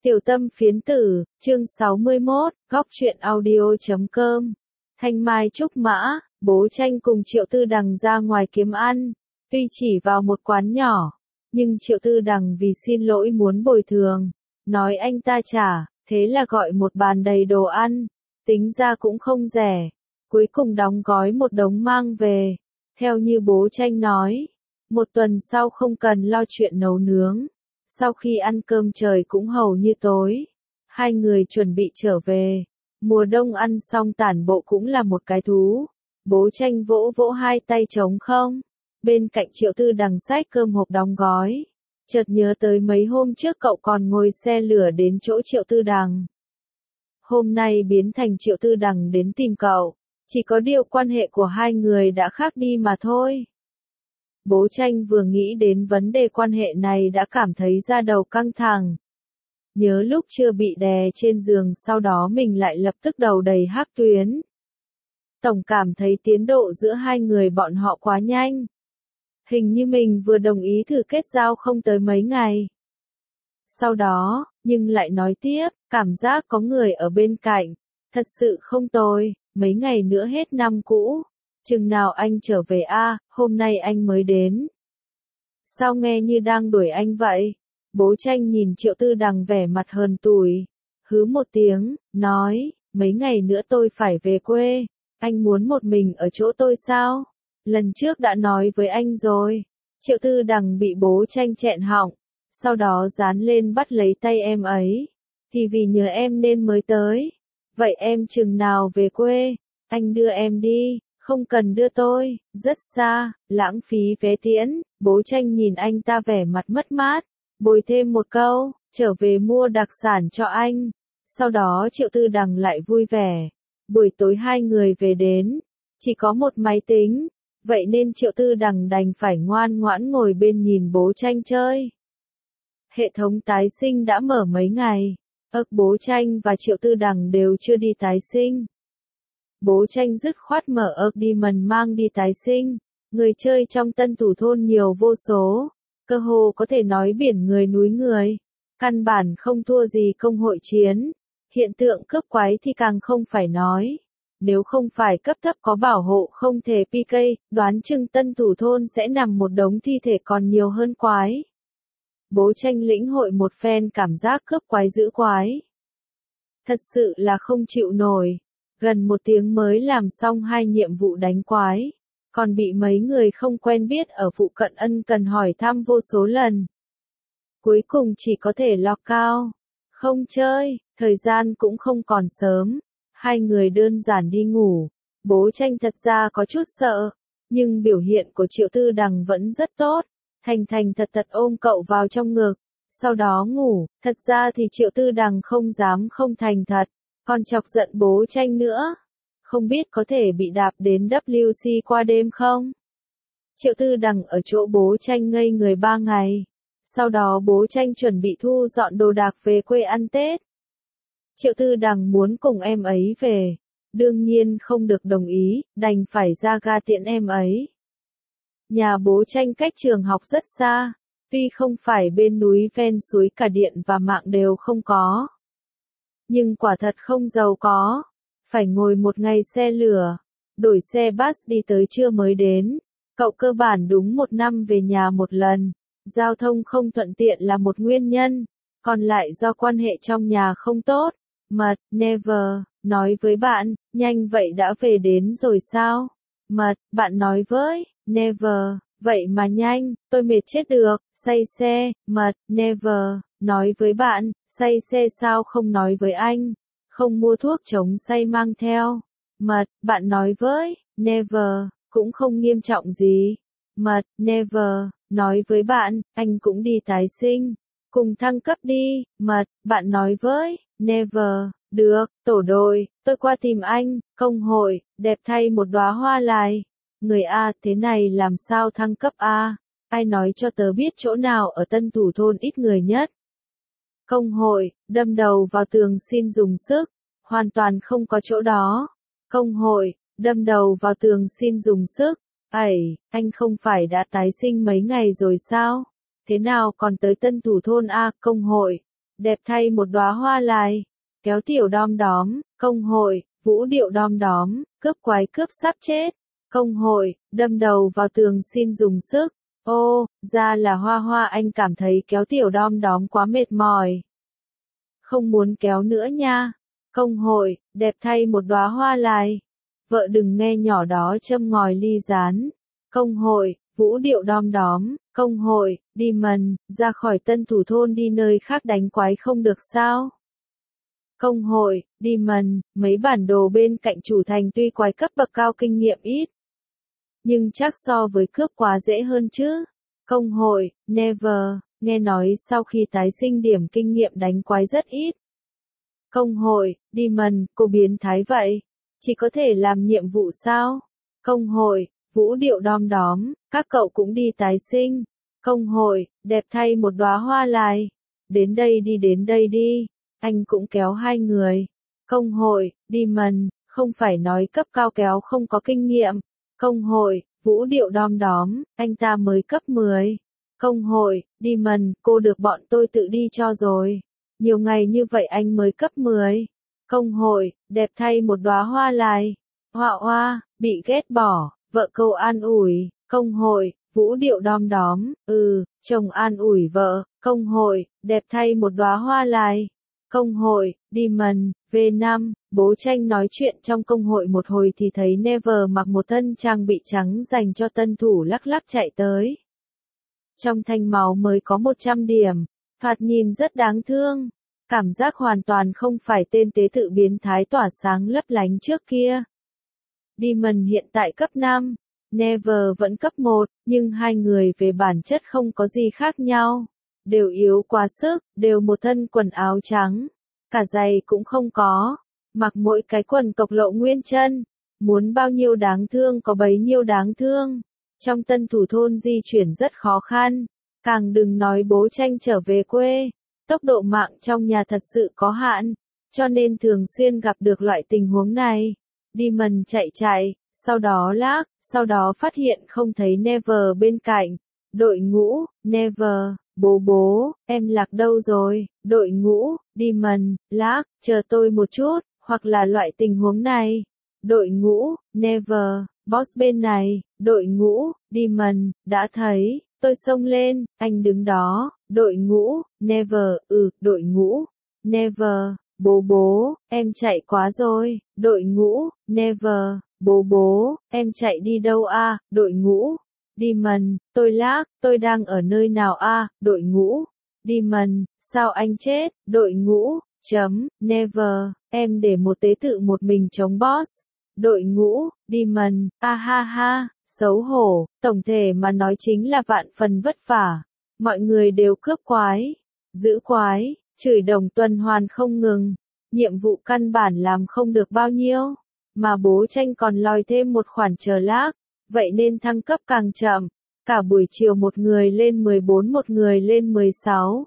Tiểu tâm phiến tử, chương 61, góc truyện audio.com. Thanh Mai trúc mã, bố Tranh cùng Triệu Tư Đằng ra ngoài kiếm ăn. Tuy chỉ vào một quán nhỏ, nhưng Triệu Tư Đằng vì xin lỗi muốn bồi thường, nói anh ta trả, thế là gọi một bàn đầy đồ ăn, tính ra cũng không rẻ. Cuối cùng đóng gói một đống mang về. Theo như bố Tranh nói, một tuần sau không cần lo chuyện nấu nướng. Sau khi ăn cơm trời cũng hầu như tối, hai người chuẩn bị trở về. Mùa đông ăn xong tản bộ cũng là một cái thú. Bố Tranh vỗ vỗ hai tay trống không. Bên cạnh Triệu Tư Đằng xách cơm hộp đóng gói. Chợt nhớ tới mấy hôm trước cậu còn ngồi xe lửa đến chỗ Triệu Tư Đằng. Hôm nay biến thành Triệu Tư Đằng đến tìm cậu. Chỉ có điều quan hệ của hai người đã khác đi mà thôi. Bố Tranh vừa nghĩ đến vấn đề quan hệ này đã cảm thấy da đầu căng thẳng. Nhớ lúc chưa bị đè trên giường, sau đó mình lại lập tức đầu đầy hắc tuyến. Tổng cảm thấy tiến độ giữa hai người bọn họ quá nhanh. Hình như mình vừa đồng ý thử kết giao không tới mấy ngày. Sau đó, nhưng lại nói tiếp, cảm giác có người ở bên cạnh. Thật sự không tồi, mấy ngày nữa hết năm cũ. Chừng nào anh trở về a, hôm nay anh mới đến. Sao nghe như đang đuổi anh vậy? Bố Tranh nhìn Triệu Tư Đằng vẻ mặt hờn tủi. Hứ một tiếng, nói, mấy ngày nữa tôi phải về quê. Anh muốn một mình ở chỗ tôi sao? Lần trước đã nói với anh rồi. Triệu Tư Đằng bị bố Tranh chẹn họng. Sau đó dán lên bắt lấy tay em ấy. Thì vì nhớ em nên mới tới. Vậy em chừng nào về quê? Anh đưa em đi. Không cần đưa tôi, rất xa, lãng phí vé tiễn. Bố Tranh nhìn anh ta vẻ mặt mất mát, bồi thêm một câu, trở về mua đặc sản cho anh. Sau đó Triệu Tư Đằng lại vui vẻ. Buổi tối hai người về đến, chỉ có một máy tính, vậy nên Triệu Tư Đằng đành phải ngoan ngoãn ngồi bên nhìn bố Tranh chơi. Hệ thống tái sinh đã mở mấy ngày, bố Tranh và Triệu Tư Đằng đều chưa đi tái sinh. Bố Tranh dứt khoát mở Demon mang đi tái sinh. Người chơi trong Tân Thủ Thôn nhiều vô số. Cơ hồ có thể nói biển người núi người. Căn bản không thua gì công hội chiến. Hiện tượng cướp quái thì càng không phải nói. Nếu không phải cấp thấp có bảo hộ không thể PK, đoán chừng Tân Thủ Thôn sẽ nằm một đống thi thể còn nhiều hơn quái. Bố Tranh lĩnh hội một phen cảm giác cướp quái giữ quái. Thật sự là không chịu nổi. Gần một tiếng mới làm xong hai nhiệm vụ đánh quái, còn bị mấy người không quen biết ở phụ cận ân cần hỏi thăm vô số lần. Cuối cùng chỉ có thể log cao, không chơi, thời gian cũng không còn sớm, hai người đơn giản đi ngủ. Bố Tranh thật ra có chút sợ, nhưng biểu hiện của Triệu Tư Đằng vẫn rất tốt, thành thành thật thật ôm cậu vào trong ngực, sau đó ngủ. Thật ra thì Triệu Tư Đằng không dám không thành thật. Còn chọc giận bố Tranh nữa. Không biết có thể bị đạp đến WC qua đêm không? Triệu Tư Đằng ở chỗ bố Tranh ngây người 3 ngày. Sau đó bố Tranh chuẩn bị thu dọn đồ đạc về quê ăn Tết. Triệu Tư Đằng muốn cùng em ấy về. Đương nhiên không được đồng ý, đành phải ra ga tiễn em ấy. Nhà bố Tranh cách trường học rất xa. Tuy không phải bên núi ven suối, cả điện và mạng đều không có. Nhưng quả thật không giàu có. Phải ngồi một ngày xe lửa, đổi xe bus đi tới trưa mới đến. Cậu cơ bản đúng một năm về nhà một lần. Giao thông không thuận tiện là một nguyên nhân, còn lại do quan hệ trong nhà không tốt. Mật, never, nói với bạn, nhanh vậy đã về đến rồi sao? Mật, bạn nói với, never, vậy mà nhanh, tôi mệt chết được, say xe. Mật, never, nói với bạn, say xe sao không nói với anh? Không mua thuốc chống say mang theo. Mật, bạn nói với, never, cũng không nghiêm trọng gì. Mật, never, nói với bạn, anh cũng đi tái sinh. Cùng thăng cấp đi. Mật, bạn nói với, never, được, tổ đội, tôi qua tìm anh. Công hội, đẹp thay một đóa hoa lại. Người A, thế này làm sao thăng cấp A? Ai nói cho tớ biết chỗ nào ở Tân Thủ Thôn ít người nhất? Công hội, đâm đầu vào tường xin dùng sức, hoàn toàn không có chỗ đó. Công hội, đâm đầu vào tường xin dùng sức, anh không phải đã tái sinh mấy ngày rồi sao? Thế nào còn tới Tân Thủ Thôn a? Công hội, đẹp thay một đóa hoa lại, kéo tiểu đom đóm, công hội, vũ điệu đom đóm, cướp quái cướp sắp chết, công hội, đâm đầu vào tường xin dùng sức, ô, ra là Hoa Hoa anh cảm thấy kéo tiểu đom đóm quá mệt mỏi. Không muốn kéo nữa nha, công hội, đẹp thay một đóa hoa lại, vợ đừng nghe nhỏ đó châm ngòi ly gián, công hội, vũ điệu đom đóm, công hội, Demon, ra khỏi tân thủ thôn đi nơi khác đánh quái không được sao? Công hội, Demon, mấy bản đồ bên cạnh chủ thành tuy quái cấp bậc cao kinh nghiệm ít, nhưng chắc so với cướp quá dễ hơn chứ. Công hội, Never, nghe nói sau khi tái sinh điểm kinh nghiệm đánh quái rất ít. Công hội, Demon, cô biến thái vậy, chỉ có thể làm nhiệm vụ sao? Công hội, vũ điệu đom đóm, các cậu cũng đi tái sinh. Công hội, đẹp thay một đóa hoa lại. Đến đây đi, anh cũng kéo hai người. Công hội, Demon, không phải nói cấp cao kéo không có kinh nghiệm. Công hội, vũ điệu đom đóm, anh ta mới cấp 10. Công hội, Demon, cô được bọn tôi tự đi cho rồi. Nhiều ngày như vậy anh mới cấp 10. Công hội, đẹp thay một đóa hoa lại. Hoa hoa, bị ghét bỏ, vợ câu an ủi. Công hội, vũ điệu đom đóm, chồng an ủi vợ. Công hội, đẹp thay một đóa hoa lại. Công hội, Demon, V5, bố tranh nói chuyện trong công hội một hồi thì thấy Never mặc một thân trang bị trắng dành cho tân thủ lắc lắc chạy tới. Trong thanh máu mới có 100 điểm, thoạt nhìn rất đáng thương. Cảm giác hoàn toàn không phải tên tế tự biến thái tỏa sáng lấp lánh trước kia. Demon hiện tại cấp 5, Never vẫn cấp 1, nhưng hai người về bản chất không có gì khác nhau. Đều yếu quá sức, đều một thân quần áo trắng. Cả giày cũng không có. Mặc mỗi cái quần cộc lộ nguyên chân. Muốn bao nhiêu đáng thương có bấy nhiêu đáng thương. Trong tân thủ thôn di chuyển rất khó khăn. Càng đừng nói bố tranh trở về quê. Tốc độ mạng trong nhà thật sự có hạn. Cho nên thường xuyên gặp được loại tình huống này. Demon chạy, sau đó lag, sau đó phát hiện không thấy Never bên cạnh. Đội ngũ, Never, bố, em lạc đâu rồi? Đội ngũ, Demon, lag, chờ tôi một chút, hoặc là loại tình huống này. Đội ngũ, Never, boss bên này, đội ngũ, Demon, đã thấy, tôi xông lên, anh đứng đó, đội ngũ, Never, đội ngũ, Never, bố, em chạy quá rồi, đội ngũ, Never, bố, em chạy đi đâu a? Đội ngũ, Demon, tôi lag, tôi đang ở nơi nào a? Đội ngũ, Demon, sao anh chết? Đội ngũ, Never, em để một tế tự một mình chống boss. Đội ngũ, Demon, ha, xấu hổ, tổng thể mà nói chính là vạn phần vất vả. Mọi người đều cướp quái, giữ quái, chửi đồng tuần hoàn không ngừng. Nhiệm vụ căn bản làm không được bao nhiêu, mà bố tranh còn lòi thêm một khoản chờ lag, vậy nên thăng cấp càng chậm. Cả buổi chiều một người lên 14 một người lên 16.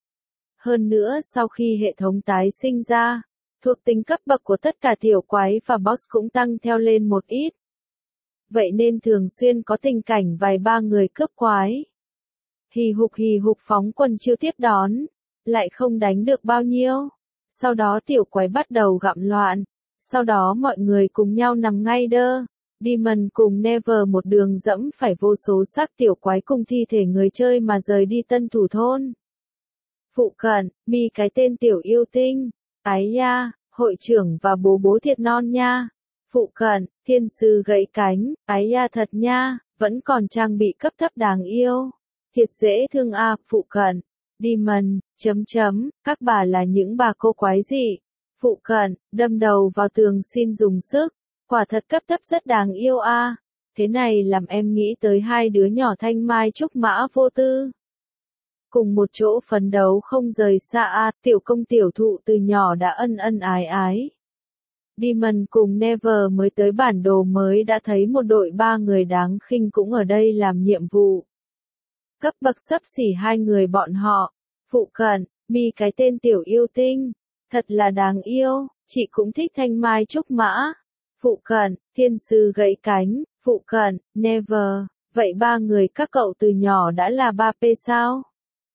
Hơn nữa sau khi hệ thống tái sinh ra, thuộc tính cấp bậc của tất cả tiểu quái và boss cũng tăng theo lên một ít. Vậy nên thường xuyên có tình cảnh vài ba người cướp quái. Hì hục phóng quân chiêu tiếp đón, lại không đánh được bao nhiêu. Sau đó tiểu quái bắt đầu gặm loạn. Sau đó mọi người cùng nhau nằm ngay đơ. Demon cùng Never một đường dẫm phải vô số xác tiểu quái cùng thi thể người chơi mà rời đi tân thủ thôn. Phụ cận, mi cái tên tiểu yêu tinh. Ái da, hội trưởng và bố thiệt non nha. Phụ cận, thiên sư gãy cánh. Ái da thật nha, vẫn còn trang bị cấp thấp đáng yêu. Thiệt dễ thương a. Phụ cận, Demon, các bà là những bà cô quái dị. Phụ cận, đâm đầu vào tường xin dùng sức. Quả thật cấp thấp rất đáng yêu a. Thế này làm em nghĩ tới hai đứa nhỏ Thanh Mai Trúc Mã Vô Tư. Cùng một chỗ phấn đấu không rời xa a. Tiểu công tiểu thụ từ nhỏ đã ân ái. Demon cùng Never mới tới bản đồ mới đã thấy một đội 3 người đáng khinh cũng ở đây làm nhiệm vụ. Cấp bậc xấp xỉ hai người bọn họ. Phụ cận, mi cái tên tiểu yêu tinh. Thật là đáng yêu, chị cũng thích Thanh Mai Trúc Mã. Phụ cận, thiên sư gãy cánh. Phụ cận, Never. Vậy ba người các cậu từ nhỏ đã là 3P sao?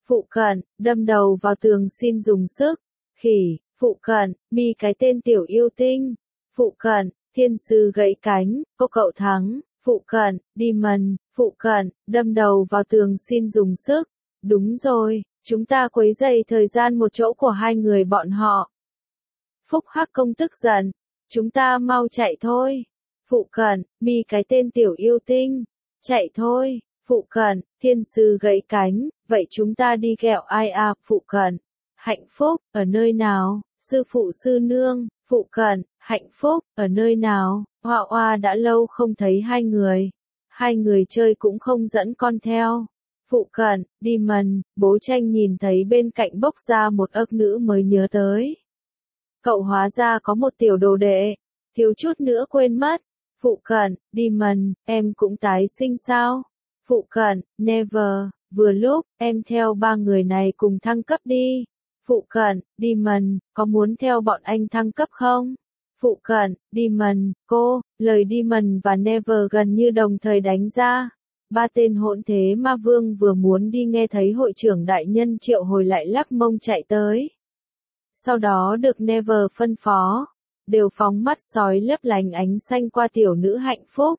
phụ cận, đâm đầu vào tường xin dùng sức. Khỉ, phụ cận, mi cái tên tiểu yêu tinh. Phụ cận, thiên sư gãy cánh, cô cậu thắng. Phụ cận, demon, phụ cận, đâm đầu vào tường xin dùng sức. Đúng rồi, chúng ta quấy rầy thời gian một chỗ của hai người bọn họ. Phúc Hắc Công tức giận, chúng ta mau chạy thôi. Phụ cận, mi cái tên tiểu yêu tinh. Chạy thôi, phụ cận, thiên sư gãy cánh, vậy chúng ta đi ghẹo ai à, phụ cận. Hạnh phúc, ở nơi nào, sư phụ sư nương, phụ cận, hạnh phúc, ở nơi nào, Hoa Hoa đã lâu không thấy hai người. Hai người chơi cũng không dẫn con theo. Phụ cận, demon, bố tranh nhìn thấy bên cạnh bốc ra một ức nữ mới nhớ tới. Cậu hóa ra có một tiểu đồ đệ, thiếu chút nữa quên mất. Phụ cận, demon, em cũng tái sinh sao? Phụ cận, never, vừa lúc, em theo ba người này cùng thăng cấp đi. Phụ cận, demon, có muốn theo bọn anh thăng cấp không? Phụ cận, demon, cô, lời demon và never gần như đồng thời đánh ra. Ba tên hỗn thế ma vương vừa muốn đi nghe thấy hội trưởng đại nhân triệu hồi lại lắc mông chạy tới. Sau đó được never phân phó, đều phóng mắt sói lấp lánh ánh xanh qua tiểu nữ hạnh phúc.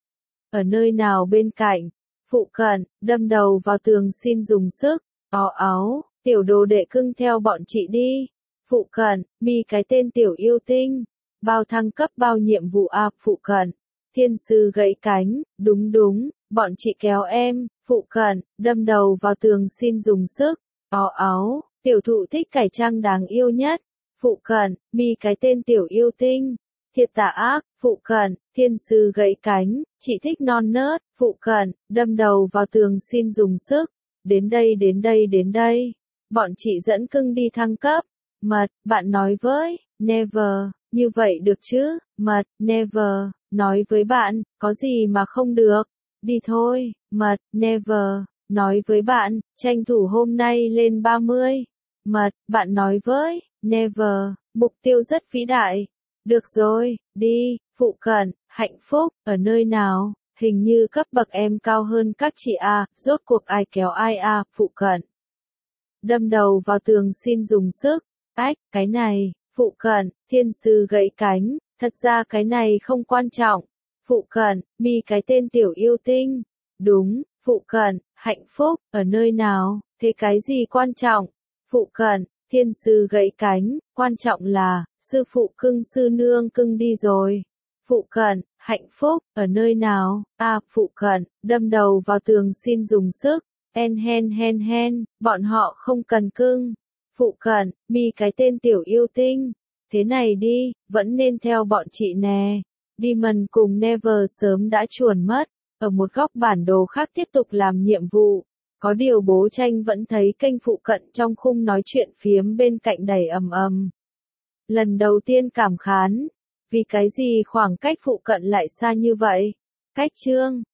Ở nơi nào bên cạnh, phụ cận, đâm đầu vào tường xin dùng sức, áo, tiểu đồ đệ cưng theo bọn chị đi. Phụ cận, mi cái tên tiểu yêu tinh, bao thăng cấp bao nhiệm vụ à, phụ cận, thiên sư gãy cánh, đúng, bọn chị kéo em, phụ cận, đâm đầu vào tường xin dùng sức, áo, tiểu thụ thích cải trang đáng yêu nhất. Phụ cận, mi cái tên tiểu yêu tinh, thiệt tà ác, phụ cận, thiên sư gãy cánh, chị thích non nớt, phụ cận, đâm đầu vào tường xin dùng sức. Đến đây, bọn chị dẫn cưng đi thăng cấp. Mật, bạn nói với, never, như vậy được chứ, mật, never, nói với bạn, có gì mà không được, đi thôi, mật, never, nói với bạn, tranh thủ hôm nay lên 30. Mật, bạn nói với, never, mục tiêu rất vĩ đại. Được rồi, đi, phụ cận, hạnh phúc, ở nơi nào, hình như cấp bậc em cao hơn các chị à, rốt cuộc ai kéo ai à, phụ cận. Đâm đầu vào tường xin dùng sức, cái này, phụ cận, thiên sư gãy cánh, thật ra cái này không quan trọng. Phụ cận, mi cái tên tiểu yêu tinh. Đúng, phụ cận, hạnh phúc, ở nơi nào, thế cái gì quan trọng? Phụ cận, thiên sư gãy cánh, quan trọng là, sư phụ cưng sư nương cưng đi rồi. Phụ cận, hạnh phúc, ở nơi nào, à, phụ cận, đâm đầu vào tường xin dùng sức, hen, bọn họ không cần cưng. Phụ cận, mi cái tên tiểu yêu tinh, thế này đi, vẫn nên theo bọn chị nè. Demon cùng Never sớm đã chuồn mất, ở một góc bản đồ khác tiếp tục làm nhiệm vụ. Có điều bố tranh vẫn thấy kênh phụ cận trong khung nói chuyện phiếm bên cạnh đầy ầm. Lần đầu tiên cảm khán, vì cái gì khoảng cách phụ cận lại xa như vậy? Cách chương